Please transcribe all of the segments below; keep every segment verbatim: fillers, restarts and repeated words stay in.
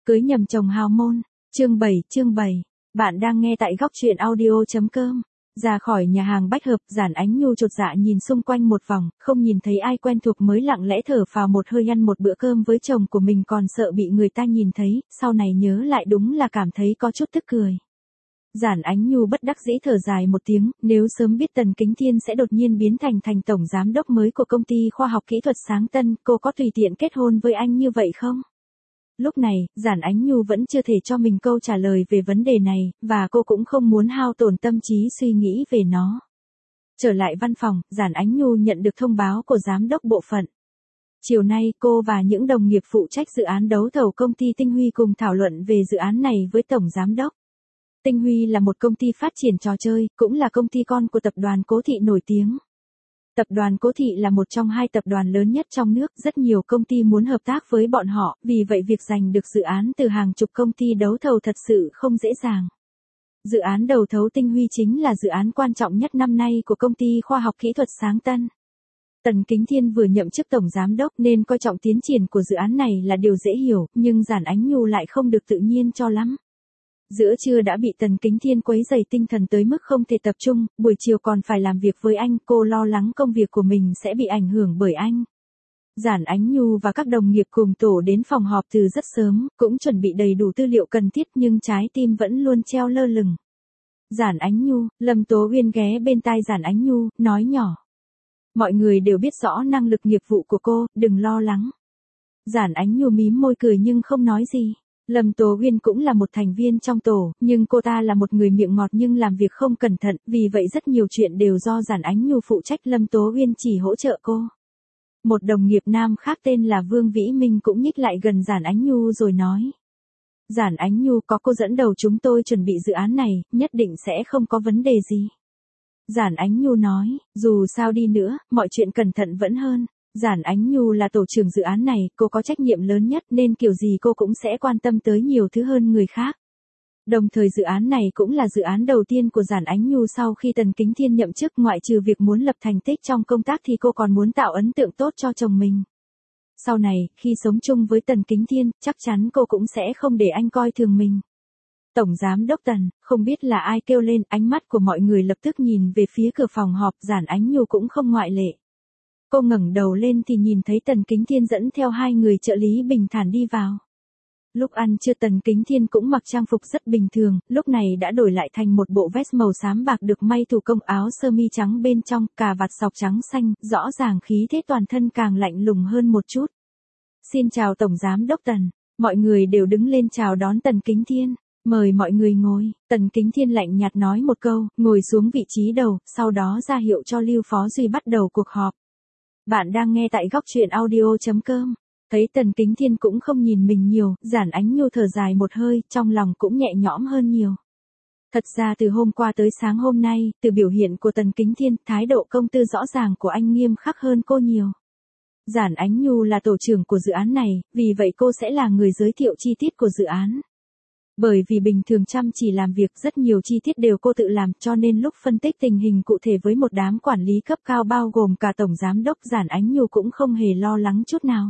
Cưới nhầm chồng hào môn, chương bảy, chương bảy. Bạn đang nghe tại góc truyện audio.com. Ra khỏi nhà hàng bách hợp, Giản Ánh Nhu chột dạ nhìn xung quanh một vòng, không nhìn thấy ai quen thuộc mới lặng lẽ thở phào một hơi ăn một bữa cơm với chồng của mình còn sợ bị người ta nhìn thấy, sau này nhớ lại đúng là cảm thấy có chút tức cười. Giản Ánh Nhu bất đắc dĩ thở dài một tiếng, nếu sớm biết Tần Kính Thiên sẽ đột nhiên biến thành thành tổng giám đốc mới của công ty khoa học kỹ thuật Sáng Tân, cô có tùy tiện kết hôn với anh như vậy không? Lúc này, Giản Ánh Nhu vẫn chưa thể cho mình câu trả lời về vấn đề này, và cô cũng không muốn hao tổn tâm trí suy nghĩ về nó. Trở lại văn phòng, Giản Ánh Nhu nhận được thông báo của giám đốc bộ phận. Chiều nay, cô và những đồng nghiệp phụ trách dự án đấu thầu công ty Tinh Huy cùng thảo luận về dự án này với tổng giám đốc. Tinh Huy là một công ty phát triển trò chơi, cũng là công ty con của tập đoàn Cố Thị nổi tiếng. Tập đoàn Cố Thị là một trong hai tập đoàn lớn nhất trong nước, rất nhiều công ty muốn hợp tác với bọn họ, vì vậy việc giành được dự án từ hàng chục công ty đấu thầu thật sự không dễ dàng. Dự án đầu thầu Tinh Huy chính là dự án quan trọng nhất năm nay của công ty khoa học kỹ thuật Sáng Tân. Tần Kính Thiên vừa nhậm chức tổng giám đốc nên coi trọng tiến triển của dự án này là điều dễ hiểu, nhưng Giản Ánh Nhu lại không được tự nhiên cho lắm. Giữa trưa đã bị Tần Kính Thiên quấy rầy tinh thần tới mức không thể tập trung, buổi chiều còn phải làm việc với anh, cô lo lắng công việc của mình sẽ bị ảnh hưởng bởi anh. Giản Ánh Nhu và các đồng nghiệp cùng tổ đến phòng họp từ rất sớm, cũng chuẩn bị đầy đủ tư liệu cần thiết nhưng trái tim vẫn luôn treo lơ lửng. Giản Ánh Nhu, Lâm Tố Uyên ghé bên tai Giản Ánh Nhu, nói nhỏ. Mọi người đều biết rõ năng lực nghiệp vụ của cô, đừng lo lắng. Giản Ánh Nhu mím môi cười nhưng không nói gì. Lâm Tố Uyên cũng là một thành viên trong tổ, nhưng cô ta là một người miệng ngọt nhưng làm việc không cẩn thận, vì vậy rất nhiều chuyện đều do Giản Ánh Nhu phụ trách, Lâm Tố Uyên chỉ hỗ trợ cô. Một đồng nghiệp nam khác tên là Vương Vĩ Minh cũng nhích lại gần Giản Ánh Nhu rồi nói. Giản Ánh Nhu, có cô dẫn đầu chúng tôi chuẩn bị dự án này, nhất định sẽ không có vấn đề gì. Giản Ánh Nhu nói, dù sao đi nữa, mọi chuyện cẩn thận vẫn hơn. Giản Ánh Nhu là tổ trưởng dự án này, cô có trách nhiệm lớn nhất nên kiểu gì cô cũng sẽ quan tâm tới nhiều thứ hơn người khác. Đồng thời dự án này cũng là dự án đầu tiên của Giản Ánh Nhu sau khi Tần Kính Thiên nhậm chức, ngoại trừ việc muốn lập thành tích trong công tác thì cô còn muốn tạo ấn tượng tốt cho chồng mình. Sau này, khi sống chung với Tần Kính Thiên, chắc chắn cô cũng sẽ không để anh coi thường mình. Tổng giám đốc Tần, không biết là ai kêu lên, ánh mắt của mọi người lập tức nhìn về phía cửa phòng họp, Giản Ánh Nhu cũng không ngoại lệ. Cô ngẩng đầu lên thì nhìn thấy Tần Kính Thiên dẫn theo hai người trợ lý bình thản đi vào. Lúc ăn trưa Tần Kính Thiên cũng mặc trang phục rất bình thường, lúc này đã đổi lại thành một bộ vest màu xám bạc được may thủ công, áo sơ mi trắng bên trong, cà vạt sọc trắng xanh, rõ ràng khí thế toàn thân càng lạnh lùng hơn một chút. Xin chào Tổng Giám đốc Tần, mọi người đều đứng lên chào đón Tần Kính Thiên. Mời mọi người ngồi, Tần Kính Thiên lạnh nhạt nói một câu, ngồi xuống vị trí đầu, sau đó ra hiệu cho Lưu Phó Duy bắt đầu cuộc họp. Bạn đang nghe tại góc truyện audio.com. Thấy Tần Kính Thiên cũng không nhìn mình nhiều, Giản Ánh Nhu thở dài một hơi, trong lòng cũng nhẹ nhõm hơn nhiều. Thật ra từ hôm qua tới sáng hôm nay, từ biểu hiện của Tần Kính Thiên, thái độ công tư rõ ràng của anh nghiêm khắc hơn cô nhiều. Giản Ánh Nhu là tổ trưởng của dự án này, vì vậy cô sẽ là người giới thiệu chi tiết của dự án. Bởi vì bình thường chăm chỉ làm việc, rất nhiều chi tiết đều cô tự làm, cho nên lúc phân tích tình hình cụ thể với một đám quản lý cấp cao bao gồm cả tổng giám đốc, Giản Ánh Nhu cũng không hề lo lắng chút nào.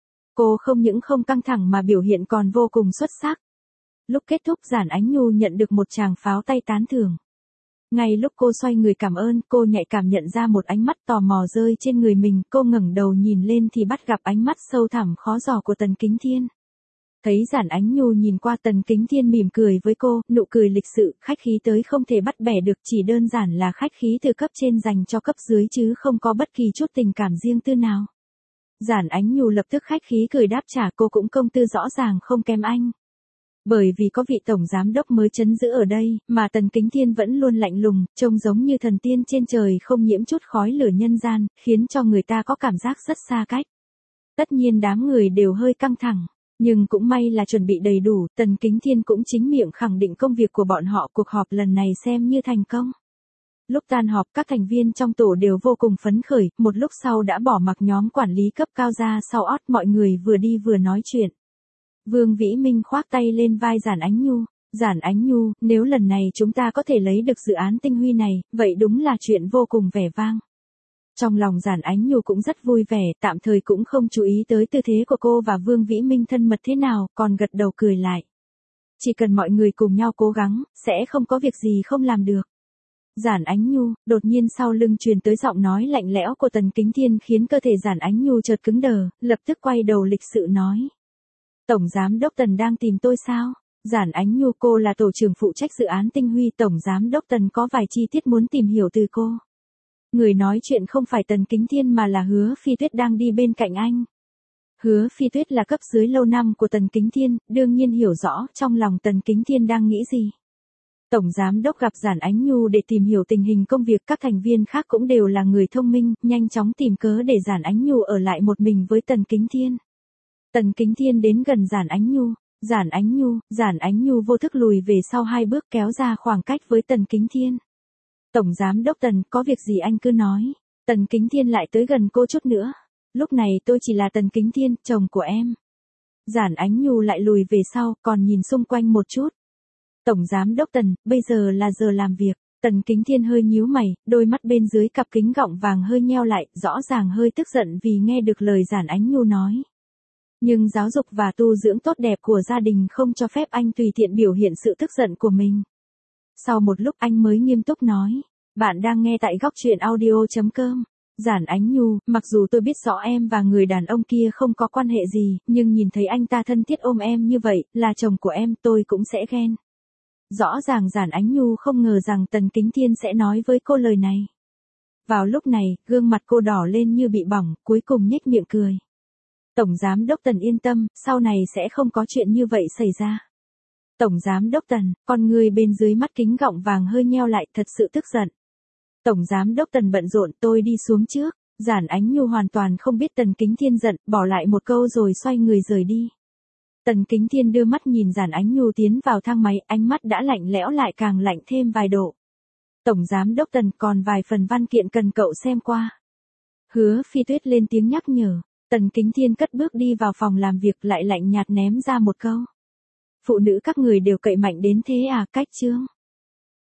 Cô không những không căng thẳng mà biểu hiện còn vô cùng xuất sắc. Lúc kết thúc, Giản Ánh Nhu nhận được một tràng pháo tay tán thưởng. Ngay lúc cô xoay người cảm ơn, cô nhạy cảm nhận ra một ánh mắt tò mò rơi trên người mình, cô ngẩng đầu nhìn lên thì bắt gặp ánh mắt sâu thẳm khó dò của Tần Kính Thiên. Thấy Giản Ánh Nhu nhìn qua, Tần Kính Thiên mỉm cười với cô, nụ cười lịch sự, khách khí tới không thể bắt bẻ được, chỉ đơn giản là khách khí từ cấp trên dành cho cấp dưới chứ không có bất kỳ chút tình cảm riêng tư nào. Giản Ánh Nhu lập tức khách khí cười đáp trả, cô cũng công tư rõ ràng không kém anh. Bởi vì có vị tổng giám đốc mới trấn giữ ở đây, mà Tần Kính Thiên vẫn luôn lạnh lùng, trông giống như thần tiên trên trời không nhiễm chút khói lửa nhân gian, khiến cho người ta có cảm giác rất xa cách. Tất nhiên đám người đều hơi căng thẳng. Nhưng cũng may là chuẩn bị đầy đủ, Tần Kính Thiên cũng chính miệng khẳng định công việc của bọn họ, cuộc họp lần này xem như thành công. Lúc tan họp, các thành viên trong tổ đều vô cùng phấn khởi, một lúc sau đã bỏ mặc nhóm quản lý cấp cao ra sau ót, mọi người vừa đi vừa nói chuyện. Vương Vĩ Minh khoác tay lên vai Giản Ánh Nhu, Giản Ánh Nhu, nếu lần này chúng ta có thể lấy được dự án Tinh Huy này, vậy đúng là chuyện vô cùng vẻ vang. Trong lòng Giản Ánh Nhu cũng rất vui vẻ, tạm thời cũng không chú ý tới tư thế của cô và Vương Vĩ Minh thân mật thế nào, còn gật đầu cười lại. Chỉ cần mọi người cùng nhau cố gắng, sẽ không có việc gì không làm được. Giản Ánh Nhu, đột nhiên sau lưng truyền tới giọng nói lạnh lẽo của Tần Kính Thiên khiến cơ thể Giản Ánh Nhu chợt cứng đờ, lập tức quay đầu lịch sự nói. Tổng Giám Đốc Tần đang tìm tôi sao? Giản Ánh Nhu, cô là tổ trưởng phụ trách dự án Tinh Huy, Tổng Giám Đốc Tần có vài chi tiết muốn tìm hiểu từ cô. Người nói chuyện không phải Tần Kính Thiên mà là Hứa Phi Tuyết đang đi bên cạnh anh. Hứa Phi Tuyết là cấp dưới lâu năm của Tần Kính Thiên, đương nhiên hiểu rõ trong lòng Tần Kính Thiên đang nghĩ gì. Tổng Giám Đốc gặp Giản Ánh Nhu để tìm hiểu tình hình công việc, các thành viên khác cũng đều là người thông minh, nhanh chóng tìm cớ để Giản Ánh Nhu ở lại một mình với Tần Kính Thiên. Tần Kính Thiên đến gần Giản Ánh Nhu, Giản Ánh Nhu, Giản Ánh Nhu vô thức lùi về sau hai bước kéo ra khoảng cách với Tần Kính Thiên. Tổng Giám Đốc Tần, có việc gì anh cứ nói. Tần Kính Thiên lại tới gần cô chút nữa. Lúc này tôi chỉ là Tần Kính Thiên, chồng của em. Giản Ánh Nhu lại lùi về sau, còn nhìn xung quanh một chút. Tổng Giám Đốc Tần, bây giờ là giờ làm việc. Tần Kính Thiên hơi nhíu mày, đôi mắt bên dưới cặp kính gọng vàng hơi nheo lại, rõ ràng hơi tức giận vì nghe được lời Giản Ánh Nhu nói. Nhưng giáo dục và tu dưỡng tốt đẹp của gia đình không cho phép anh tùy tiện biểu hiện sự tức giận của mình. Sau một lúc anh mới nghiêm túc nói. Bạn đang nghe tại góc truyện audio chấm com. Giản Ánh Nhu, mặc dù tôi biết rõ em và người đàn ông kia không có quan hệ gì, nhưng nhìn thấy anh ta thân thiết ôm em như vậy, là chồng của em, tôi cũng sẽ ghen. Rõ ràng Giản Ánh Nhu không ngờ rằng Tần Kính Thiên sẽ nói với cô lời này. Vào lúc này, gương mặt cô đỏ lên như bị bỏng, cuối cùng nhếch miệng cười. Tổng Giám Đốc Tần yên tâm, sau này sẽ không có chuyện như vậy xảy ra. Tổng Giám Đốc Tần, con người bên dưới mắt kính gọng vàng hơi nheo lại, thật sự tức giận. Tổng Giám Đốc Tần bận rộn, tôi đi xuống trước. Giản Ánh Nhu hoàn toàn không biết Tần Kính Thiên giận, bỏ lại một câu rồi xoay người rời đi. Tần Kính Thiên đưa mắt nhìn Giản Ánh Nhu tiến vào thang máy, ánh mắt đã lạnh lẽo lại càng lạnh thêm vài độ. Tổng Giám Đốc Tần, còn vài phần văn kiện cần cậu xem qua. Hứa Phi Tuyết lên tiếng nhắc nhở. Tần Kính Thiên cất bước đi vào phòng làm việc, lại lạnh nhạt ném ra một câu. Phụ nữ các người đều cậy mạnh đến thế à, cách chương.